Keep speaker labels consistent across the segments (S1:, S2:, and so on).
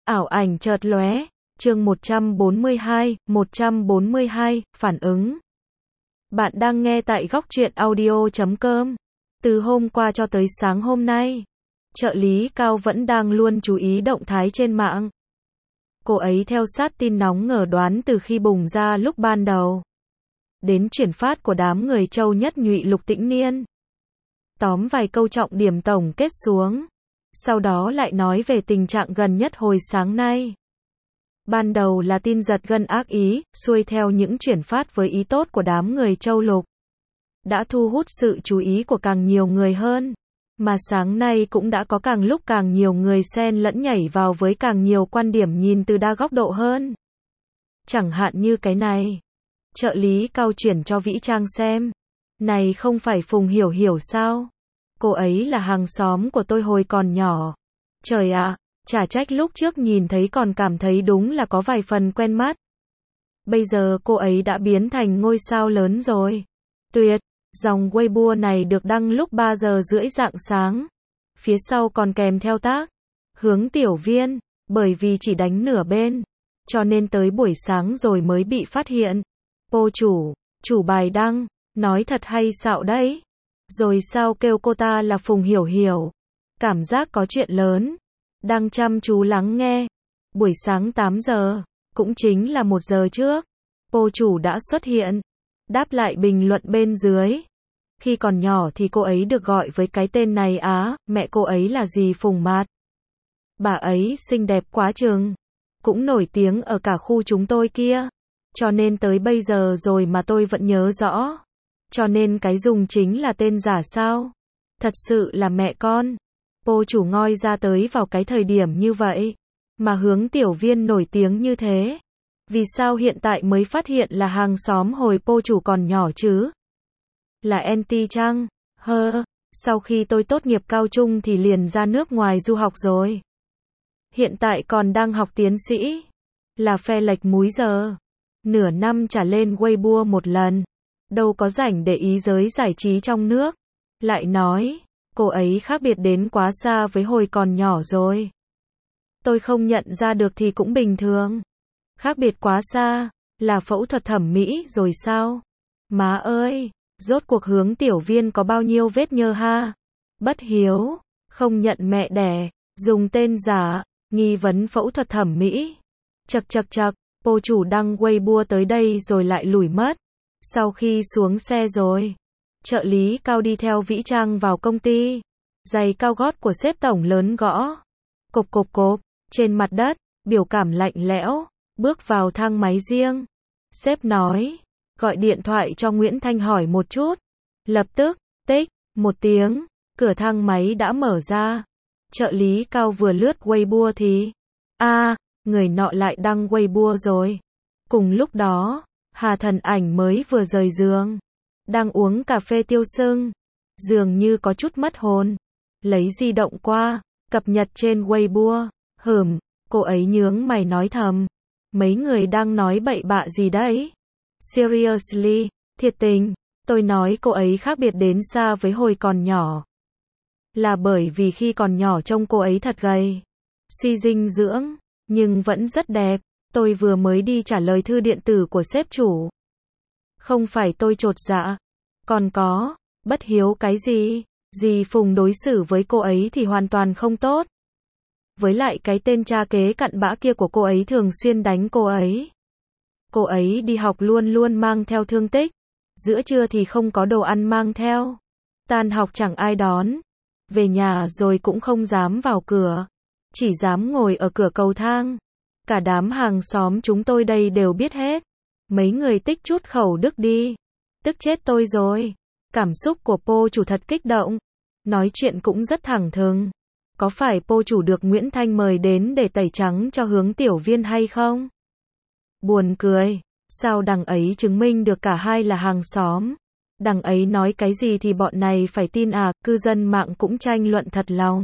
S1: Ảo ảnh chợt lóe, chương 142, phản ứng. Bạn đang nghe tại góc truyện audio.com. Từ hôm qua cho tới sáng hôm nay, trợ lý Cao vẫn đang luôn chú ý động thái trên mạng. Cô ấy theo sát tin nóng ngờ đoán từ khi bùng ra lúc ban đầu, đến chuyển phát của đám người Châu Nhất Nhụy Lục Tĩnh Niên. Tóm vài câu trọng điểm tổng kết xuống, sau đó lại nói về tình trạng gần nhất hồi sáng nay. Ban đầu là tin giật gân ác ý, xuôi theo những chuyển phát với ý tốt của đám người Châu Lục, đã thu hút sự chú ý của càng nhiều người hơn. Mà sáng nay cũng đã có càng lúc càng nhiều người xen lẫn nhảy vào với càng nhiều quan điểm nhìn từ đa góc độ hơn. Chẳng hạn như cái này. Trợ lý Cao chuyển cho Vĩ Trang xem. Này không phải Phùng Hiểu Hiểu sao? Cô ấy là hàng xóm của tôi hồi còn nhỏ. Trời ạ, chả trách lúc trước nhìn thấy còn cảm thấy đúng là có vài phần quen mắt. Bây giờ cô ấy đã biến thành ngôi sao lớn rồi. Tuyệt, dòng Weibo này được đăng lúc 3 giờ rưỡi rạng sáng. Phía sau còn kèm theo tác Hướng Tiểu Viên, bởi vì chỉ đánh nửa bên, cho nên tới buổi sáng rồi mới bị phát hiện. Cô chủ bài đăng, nói thật hay xạo đấy. Rồi sao kêu cô ta là Phùng Hiểu Hiểu. Cảm giác có chuyện lớn. Đang chăm chú lắng nghe. Buổi sáng 8 giờ, cũng chính là 1 giờ trước, cô chủ đã xuất hiện, đáp lại bình luận bên dưới. Khi còn nhỏ thì cô ấy được gọi với cái tên này á, mẹ cô ấy là dì Phùng Mạt. Bà ấy xinh đẹp quá chừng, cũng nổi tiếng ở cả khu chúng tôi kia. Cho nên tới bây giờ rồi mà tôi vẫn nhớ rõ. Cho nên cái dùng chính là tên giả sao? Thật sự là mẹ con. Cô chủ ngoi ra tới vào cái thời điểm như vậy, mà Hướng Tiểu Viên nổi tiếng như thế. Vì sao hiện tại mới phát hiện là hàng xóm hồi cô chủ còn nhỏ chứ? Là anti chăng? Sau khi tôi tốt nghiệp cao trung thì liền ra nước ngoài du học rồi. Hiện tại còn đang học tiến sĩ. Là phe lệch múi giờ. Nửa năm trả lên Weibo một lần. Đâu có rảnh để ý giới giải trí trong nước. Lại nói, cô ấy khác biệt đến quá xa với hồi còn nhỏ rồi. Tôi không nhận ra được thì cũng bình thường. Khác biệt quá xa, là phẫu thuật thẩm mỹ rồi sao? Má ơi, rốt cuộc Hướng Tiểu Viên có bao nhiêu vết nhơ ha? Bất hiếu, không nhận mẹ đẻ, dùng tên giả, nghi vấn phẫu thuật thẩm mỹ. Chật, cô chủ đăng Weibo tới đây rồi lại lủi mất. Sau khi xuống xe rồi, trợ lý Cao đi theo Vĩ Trang vào công ty. Giày cao gót của sếp tổng lớn gõ. Cộp, trên mặt đất, biểu cảm lạnh lẽo, bước vào thang máy riêng. Sếp nói, gọi điện thoại cho Nguyễn Thanh hỏi một chút. Lập tức, tích, một tiếng, cửa thang máy đã mở ra. Trợ lý Cao vừa lướt Weibo thì, người nọ lại đăng Weibo rồi. Cùng lúc đó, Hà Thần Ảnh mới vừa rời giường, đang uống cà phê tiêu sưng, dường như có chút mất hồn. Lấy di động qua, cập nhật trên Weibo. Cô ấy nhướng mày nói thầm. Mấy người đang nói bậy bạ gì đấy? Seriously, thiệt tình, tôi nói cô ấy khác biệt đến xa với hồi còn nhỏ. Là bởi vì khi còn nhỏ trông cô ấy thật gầy, suy dinh dưỡng, nhưng vẫn rất đẹp. Tôi vừa mới đi trả lời thư điện tử của sếp chủ. Không phải tôi chột dạ. Còn có, bất hiếu cái gì? Dì Phùng đối xử với cô ấy thì hoàn toàn không tốt. Với lại cái tên cha kế cặn bã kia của cô ấy thường xuyên đánh cô ấy. Cô ấy đi học luôn luôn mang theo thương tích. Giữa trưa thì không có đồ ăn mang theo. Tan học chẳng ai đón. Về nhà rồi cũng không dám vào cửa. Chỉ dám ngồi ở cửa cầu thang. Cả đám hàng xóm chúng tôi đây đều biết hết. Mấy người tích chút khẩu đức đi. Tức chết tôi rồi. Cảm xúc của cô chủ thật kích động. Nói chuyện cũng rất thẳng thừng. Có phải cô chủ được Nguyễn Thanh mời đến để tẩy trắng cho Hướng Tiểu Viên hay không? Buồn cười. Sao đằng ấy chứng minh được cả hai là hàng xóm? Đằng ấy nói cái gì thì bọn này phải tin à? Cư dân mạng cũng tranh luận thật lòng.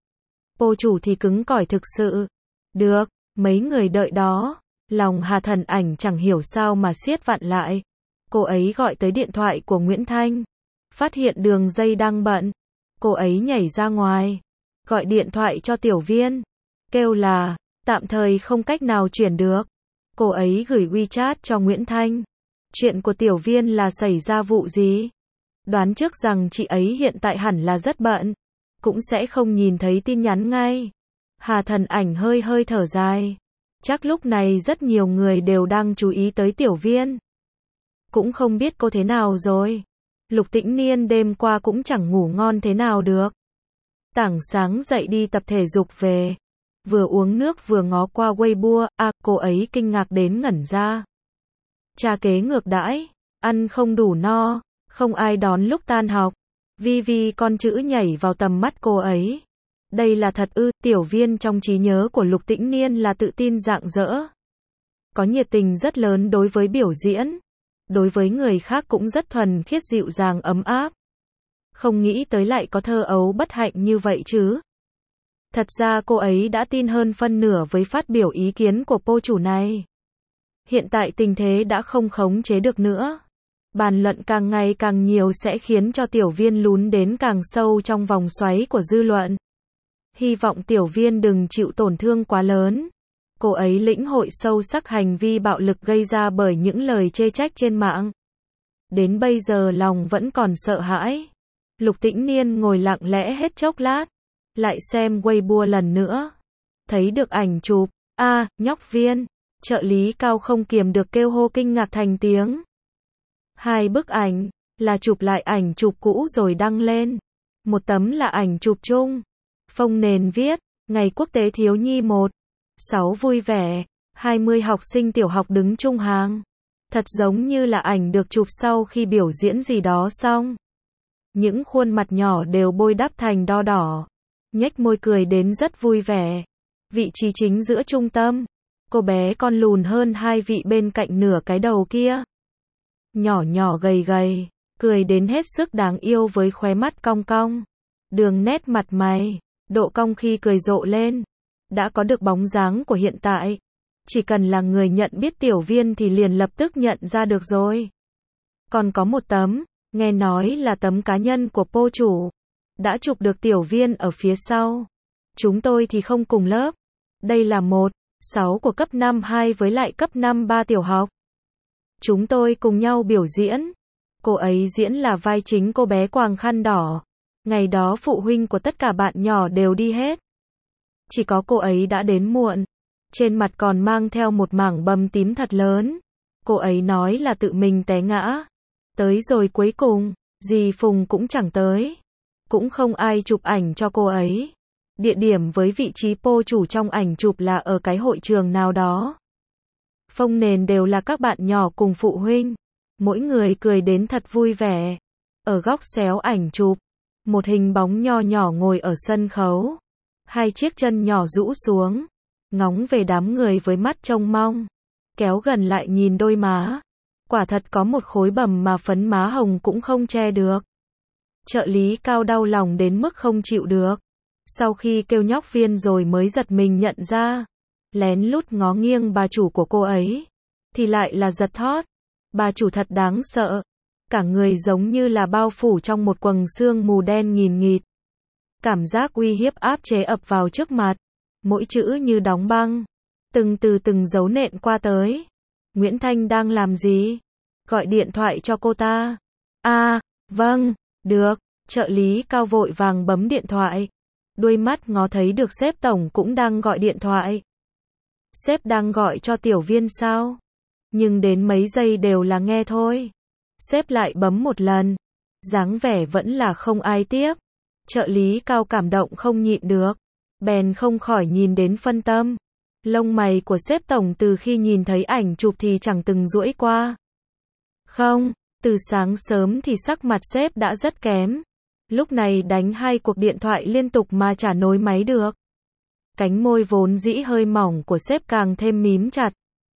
S1: Cô chủ thì cứng cỏi thực sự. Được, mấy người đợi đó. Lòng Hà Thần Ảnh chẳng hiểu sao mà siết vặn lại. Cô ấy gọi tới điện thoại của Nguyễn Thanh. Phát hiện đường dây đang bận. Cô ấy nhảy ra ngoài. Gọi điện thoại cho Tiểu Viên. Kêu là, tạm thời không cách nào chuyển được. Cô ấy gửi WeChat cho Nguyễn Thanh. Chuyện của Tiểu Viên là xảy ra vụ gì? Đoán trước rằng chị ấy hiện tại hẳn là rất bận, cũng sẽ không nhìn thấy tin nhắn ngay. Hà Thần Ảnh hơi hơi thở dài. Chắc lúc này rất nhiều người đều đang chú ý tới Tiểu Viên. Cũng không biết cô thế nào rồi. Lục Tĩnh Niên đêm qua cũng chẳng ngủ ngon thế nào được. Tảng sáng dậy đi tập thể dục về. Vừa uống nước vừa ngó qua Weibo, cô ấy kinh ngạc đến ngẩn ra. Cha kế ngược đãi, ăn không đủ no, không ai đón lúc tan học. Vi con chữ nhảy vào tầm mắt cô ấy. Đây là thật ư? Tiểu Viên trong trí nhớ của Lục Tĩnh Niên là tự tin rạng rỡ. Có nhiệt tình rất lớn đối với biểu diễn. Đối với người khác cũng rất thuần khiết dịu dàng ấm áp. Không nghĩ tới lại có thơ ấu bất hạnh như vậy chứ. Thật ra cô ấy đã tin hơn phân nửa với phát biểu ý kiến của cô chủ này. Hiện tại tình thế đã không khống chế được nữa. Bàn luận càng ngày càng nhiều sẽ khiến cho Tiểu Viên lún đến càng sâu trong vòng xoáy của dư luận. Hy vọng Tiểu Viên đừng chịu tổn thương quá lớn. Cô ấy lĩnh hội sâu sắc hành vi bạo lực gây ra bởi những lời chê trách trên mạng. Đến bây giờ lòng vẫn còn sợ hãi. Lục Tĩnh Niên ngồi lặng lẽ hết chốc lát. Lại xem Weibo lần nữa. Thấy được ảnh chụp. Nhóc Viên. Trợ lý Cao không kiềm được kêu hô kinh ngạc thành tiếng. Hai bức ảnh, là chụp lại ảnh chụp cũ rồi đăng lên. Một tấm là ảnh chụp chung. Phông nền viết, Ngày Quốc tế Thiếu nhi 1/6 vui vẻ, 20 học sinh tiểu học đứng chung hàng. Thật giống như là ảnh được chụp sau khi biểu diễn gì đó xong. Những khuôn mặt nhỏ đều bôi đắp thành đo đỏ. Nhếch môi cười đến rất vui vẻ. Vị trí chính giữa trung tâm. Cô bé con lùn hơn hai vị bên cạnh nửa cái đầu kia. Nhỏ nhỏ gầy gầy, cười đến hết sức đáng yêu với khóe mắt cong cong. Đường nét mặt mày, độ cong khi cười rộ lên. Đã có được bóng dáng của hiện tại. Chỉ cần là người nhận biết Tiểu Viên thì liền lập tức nhận ra được rồi. Còn có một tấm, nghe nói là tấm cá nhân của cô chủ. Đã chụp được Tiểu Viên ở phía sau. Chúng tôi thì không cùng lớp. Đây là 1/6 của cấp 5 2 với lại cấp 5 3 tiểu học. Chúng tôi cùng nhau biểu diễn. Cô ấy diễn là vai chính cô bé quàng khăn đỏ. Ngày đó phụ huynh của tất cả bạn nhỏ đều đi hết. Chỉ có cô ấy đã đến muộn. Trên mặt còn mang theo một mảng bầm tím thật lớn. Cô ấy nói là tự mình té ngã. Tới rồi cuối cùng, dì Phùng cũng chẳng tới. Cũng không ai chụp ảnh cho cô ấy. Địa điểm với vị trí cô chủ trong ảnh chụp là ở cái hội trường nào đó. Phông nền đều là các bạn nhỏ cùng phụ huynh. Mỗi người cười đến thật vui vẻ. Ở góc xéo ảnh chụp, một hình bóng nho nhỏ ngồi ở sân khấu. Hai chiếc chân nhỏ rũ xuống, ngóng về đám người với mắt trông mong. Kéo gần lại nhìn đôi má. Quả thật có một khối bầm mà phấn má hồng cũng không che được. Trợ lý Cao đau lòng đến mức không chịu được. Sau khi kêu nhóc Viên rồi mới giật mình nhận ra. Lén lút ngó nghiêng bà chủ của cô ấy. Thì lại là giật thót. Bà chủ thật đáng sợ. Cả người giống như là bao phủ trong một quầng sương mù đen nghìn nghịt. Cảm giác uy hiếp áp chế ập vào trước mặt. Mỗi chữ như đóng băng. Từng dấu nện qua tới. Nguyễn Thanh đang làm gì? Gọi điện thoại cho cô ta. Vâng, được. Trợ lý Cao vội vàng bấm điện thoại. Đuôi mắt ngó thấy được sếp tổng cũng đang gọi điện thoại. Sếp đang gọi cho Tiểu Viên sao? Nhưng đến mấy giây đều là nghe thôi. Sếp lại bấm một lần. Dáng vẻ vẫn là không ai tiếp. Trợ lý Cao cảm động không nhịn được. Bèn không khỏi nhìn đến phân tâm. Lông mày của sếp tổng từ khi nhìn thấy ảnh chụp thì chẳng từng duỗi qua. Không, từ sáng sớm thì sắc mặt sếp đã rất kém. Lúc này đánh 2 cuộc điện thoại liên tục mà chả nối máy được. Cánh môi vốn dĩ hơi mỏng của sếp càng thêm mím chặt.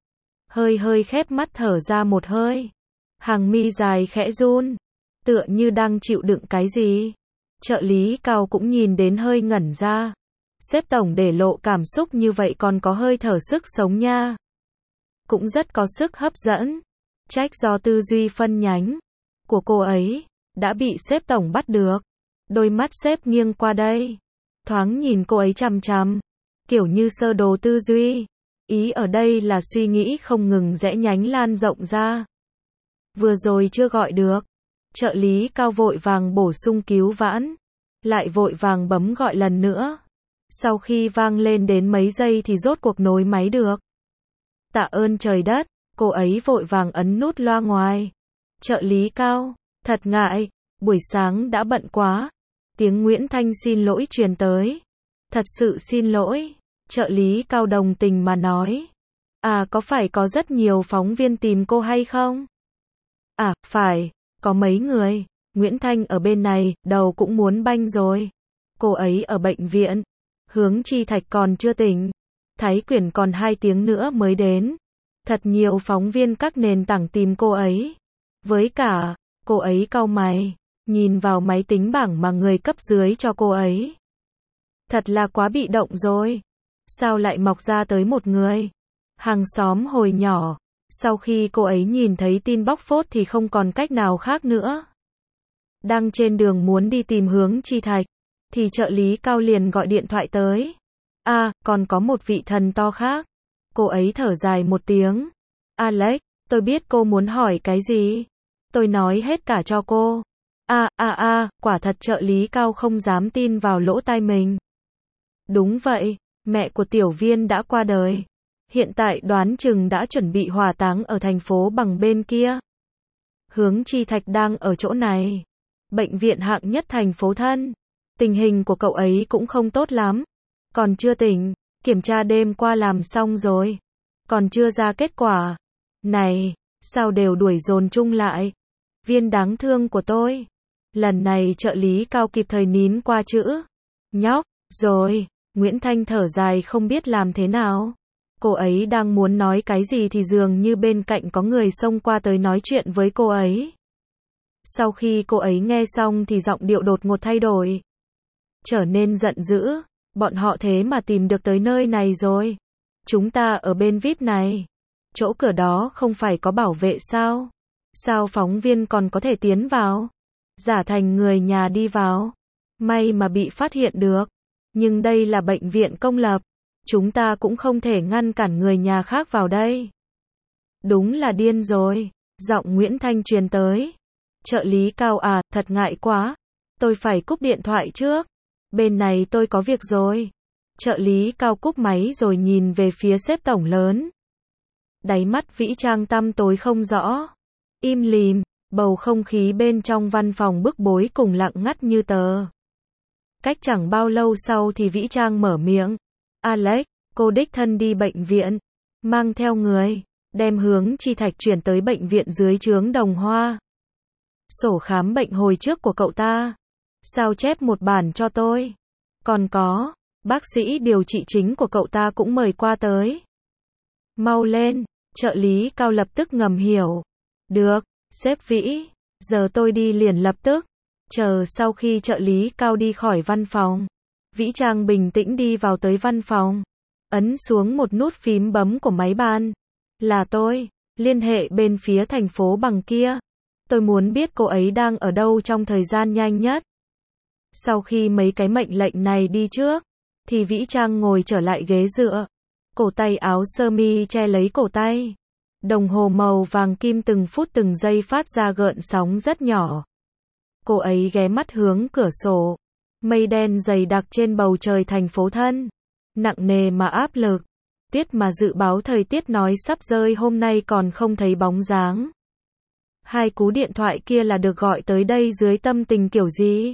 S1: Hơi khép mắt thở ra một hơi. Hàng mi dài khẽ run. Tựa như đang chịu đựng cái gì. Trợ lý Cao cũng nhìn đến hơi ngẩn ra. Sếp tổng để lộ cảm xúc như vậy còn có hơi thở sức sống nha. Cũng rất có sức hấp dẫn. Trách do tư duy phân nhánh của cô ấy đã bị sếp tổng bắt được. Đôi mắt sếp nghiêng qua đây. Thoáng nhìn cô ấy chằm chằm. kiểu như sơ đồ tư duy. Ý ở đây là suy nghĩ không ngừng rẽ nhánh lan rộng ra. Vừa rồi chưa gọi được. Trợ lý Cao vội vàng bổ sung cứu vãn. Lại vội vàng bấm gọi lần nữa. Sau khi vang lên đến mấy giây thì rốt cuộc nối máy được. Tạ ơn trời đất, cô ấy vội vàng ấn nút loa ngoài. Trợ lý Cao, thật ngại, buổi sáng đã bận quá. Tiếng Nguyễn Thanh xin lỗi truyền tới. Thật sự xin lỗi, trợ lý Cao đồng tình mà nói. À, có phải có rất nhiều phóng viên tìm cô hay không? À, phải, có mấy người. Nguyễn Thanh ở bên này, đầu cũng muốn banh rồi. Cô ấy ở bệnh viện. Hướng Chi Thạch còn chưa tỉnh. Thái Quyển còn 2 tiếng nữa mới đến. Thật nhiều phóng viên các nền tảng tìm cô ấy. Với cả, cô ấy cau mày, nhìn vào máy tính bảng mà người cấp dưới cho cô ấy. Thật là quá bị động rồi. Sao lại mọc ra tới một người? Hàng xóm hồi nhỏ. Sau khi cô ấy nhìn thấy tin bóc phốt thì không còn cách nào khác nữa. Đang trên đường muốn đi tìm Hướng Chi Thạch, thì trợ lý Cao liền gọi điện thoại tới. À, còn có một vị thần to khác. Cô ấy thở dài một tiếng. Alex, tôi biết cô muốn hỏi cái gì. Tôi nói hết cả cho cô. Quả thật trợ lý Cao không dám tin vào lỗ tai mình. Đúng vậy, mẹ của Tiểu Viên đã qua đời. Hiện tại đoán chừng đã chuẩn bị hỏa táng ở thành phố Bằng bên kia. Hướng Chi Thạch đang ở chỗ này. Bệnh viện hạng nhất thành phố Thân. Tình hình của cậu ấy cũng không tốt lắm. Còn chưa tỉnh, kiểm tra đêm qua làm xong rồi. Còn chưa ra kết quả. Này, sao đều đuổi dồn chung lại? Viên đáng thương của tôi. Lần này trợ lý Cao kịp thời nín qua chữ. Nhóc, rồi, Nguyễn Thanh thở dài không biết làm thế nào. Cô ấy đang muốn nói cái gì thì dường như bên cạnh có người xông qua tới nói chuyện với cô ấy. Sau khi cô ấy nghe xong thì giọng điệu đột ngột thay đổi. Trở nên giận dữ. Bọn họ thế mà tìm được tới nơi này rồi. Chúng ta ở bên VIP này. Chỗ cửa đó không phải có bảo vệ sao? Sao phóng viên còn có thể tiến vào? Giả thành người nhà đi vào. May mà bị phát hiện được. Nhưng đây là bệnh viện công lập. Chúng ta cũng không thể ngăn cản người nhà khác vào đây. Đúng là điên rồi. Giọng Nguyễn Thanh truyền tới. Trợ lý Cao à, thật ngại quá. Tôi phải cúp điện thoại trước. Bên này tôi có việc rồi. Trợ lý Cao cúp máy rồi nhìn về phía sếp tổng lớn. Đáy mắt Vĩ Trang tăm tối không rõ. Im lìm, bầu không khí bên trong văn phòng bức bối cùng lặng ngắt như tờ. Cách chẳng bao lâu sau thì Vĩ Trang mở miệng. Alex, cô đích thân đi bệnh viện. Mang theo người. Đem Hướng Chi Thạch chuyển tới bệnh viện dưới trướng Đồng Hoa. Sổ khám bệnh hồi trước của cậu ta. Sao chép một bản cho tôi. Còn có, bác sĩ điều trị chính của cậu ta cũng mời qua tới. Mau lên, trợ lý Cao lập tức ngầm hiểu. Được, sếp Vĩ, giờ tôi đi liền lập tức. Chờ sau khi trợ lý Cao đi khỏi văn phòng. Vĩ Trang bình tĩnh đi vào tới văn phòng. Ấn xuống một nút phím bấm của máy ban. Là tôi, liên hệ bên phía thành phố Bằng kia. Tôi muốn biết cô ấy đang ở đâu trong thời gian nhanh nhất. Sau khi mấy cái mệnh lệnh này đi trước, thì Vĩ Trang ngồi trở lại ghế dựa. Cổ tay áo sơ mi che lấy cổ tay. Đồng hồ màu vàng kim từng phút từng giây phát ra gợn sóng rất nhỏ. Cô ấy ghé mắt hướng cửa sổ. Mây đen dày đặc trên bầu trời thành phố Thân. Nặng nề mà áp lực. Tuyết mà dự báo thời tiết nói sắp rơi hôm nay còn không thấy bóng dáng. 2 cú điện thoại kia là được gọi tới đây dưới tâm tình kiểu gì?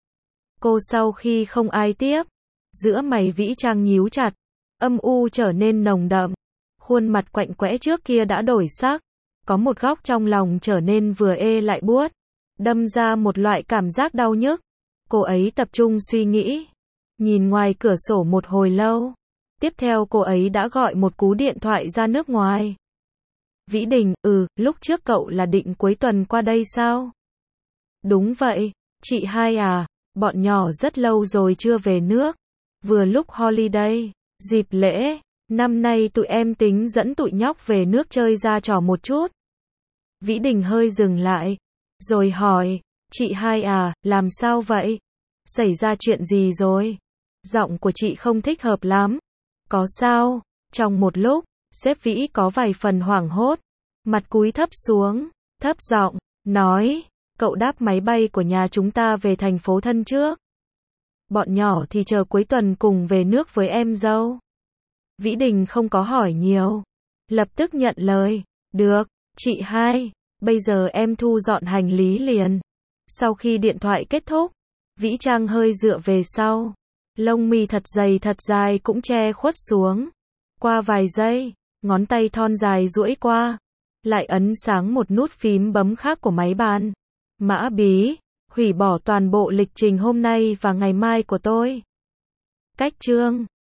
S1: Cô sau khi không ai tiếp, giữa mày Vĩ Trang nhíu chặt, âm u trở nên nồng đậm, khuôn mặt quạnh quẽ trước kia đã đổi sắc, có một góc trong lòng trở nên vừa ê lại buốt, đâm ra một loại cảm giác đau nhức. Cô ấy tập trung suy nghĩ, nhìn ngoài cửa sổ một hồi lâu, tiếp theo cô ấy đã gọi một cú điện thoại ra nước ngoài. Vĩ Đình, lúc trước cậu là định cuối tuần qua đây sao? Đúng vậy, chị hai à, bọn nhỏ rất lâu rồi chưa về nước. Vừa lúc holiday, dịp lễ, năm nay tụi em tính dẫn tụi nhóc về nước chơi ra trò một chút. Vĩ Đình hơi dừng lại, rồi hỏi, chị hai à, làm sao vậy? Xảy ra chuyện gì rồi? Giọng của chị không thích hợp lắm. Có sao? Trong một lúc, sếp Vĩ có vài phần hoảng hốt, mặt cúi thấp xuống, thấp giọng nói, cậu đáp máy bay của nhà chúng ta về thành phố Thân trước. Bọn nhỏ thì chờ cuối tuần cùng về nước với em dâu. Vĩ Đình không có hỏi nhiều, lập tức nhận lời, được, chị hai, bây giờ em thu dọn hành lý liền. Sau khi điện thoại kết thúc, Vĩ Trang hơi dựa về sau, lông mi thật dày thật dài cũng che khuất xuống. Qua vài giây, ngón tay thon dài duỗi qua, lại ấn sáng một nút phím bấm khác của máy bàn. Mã bí, hủy bỏ toàn bộ lịch trình hôm nay và ngày mai của tôi. Cách chương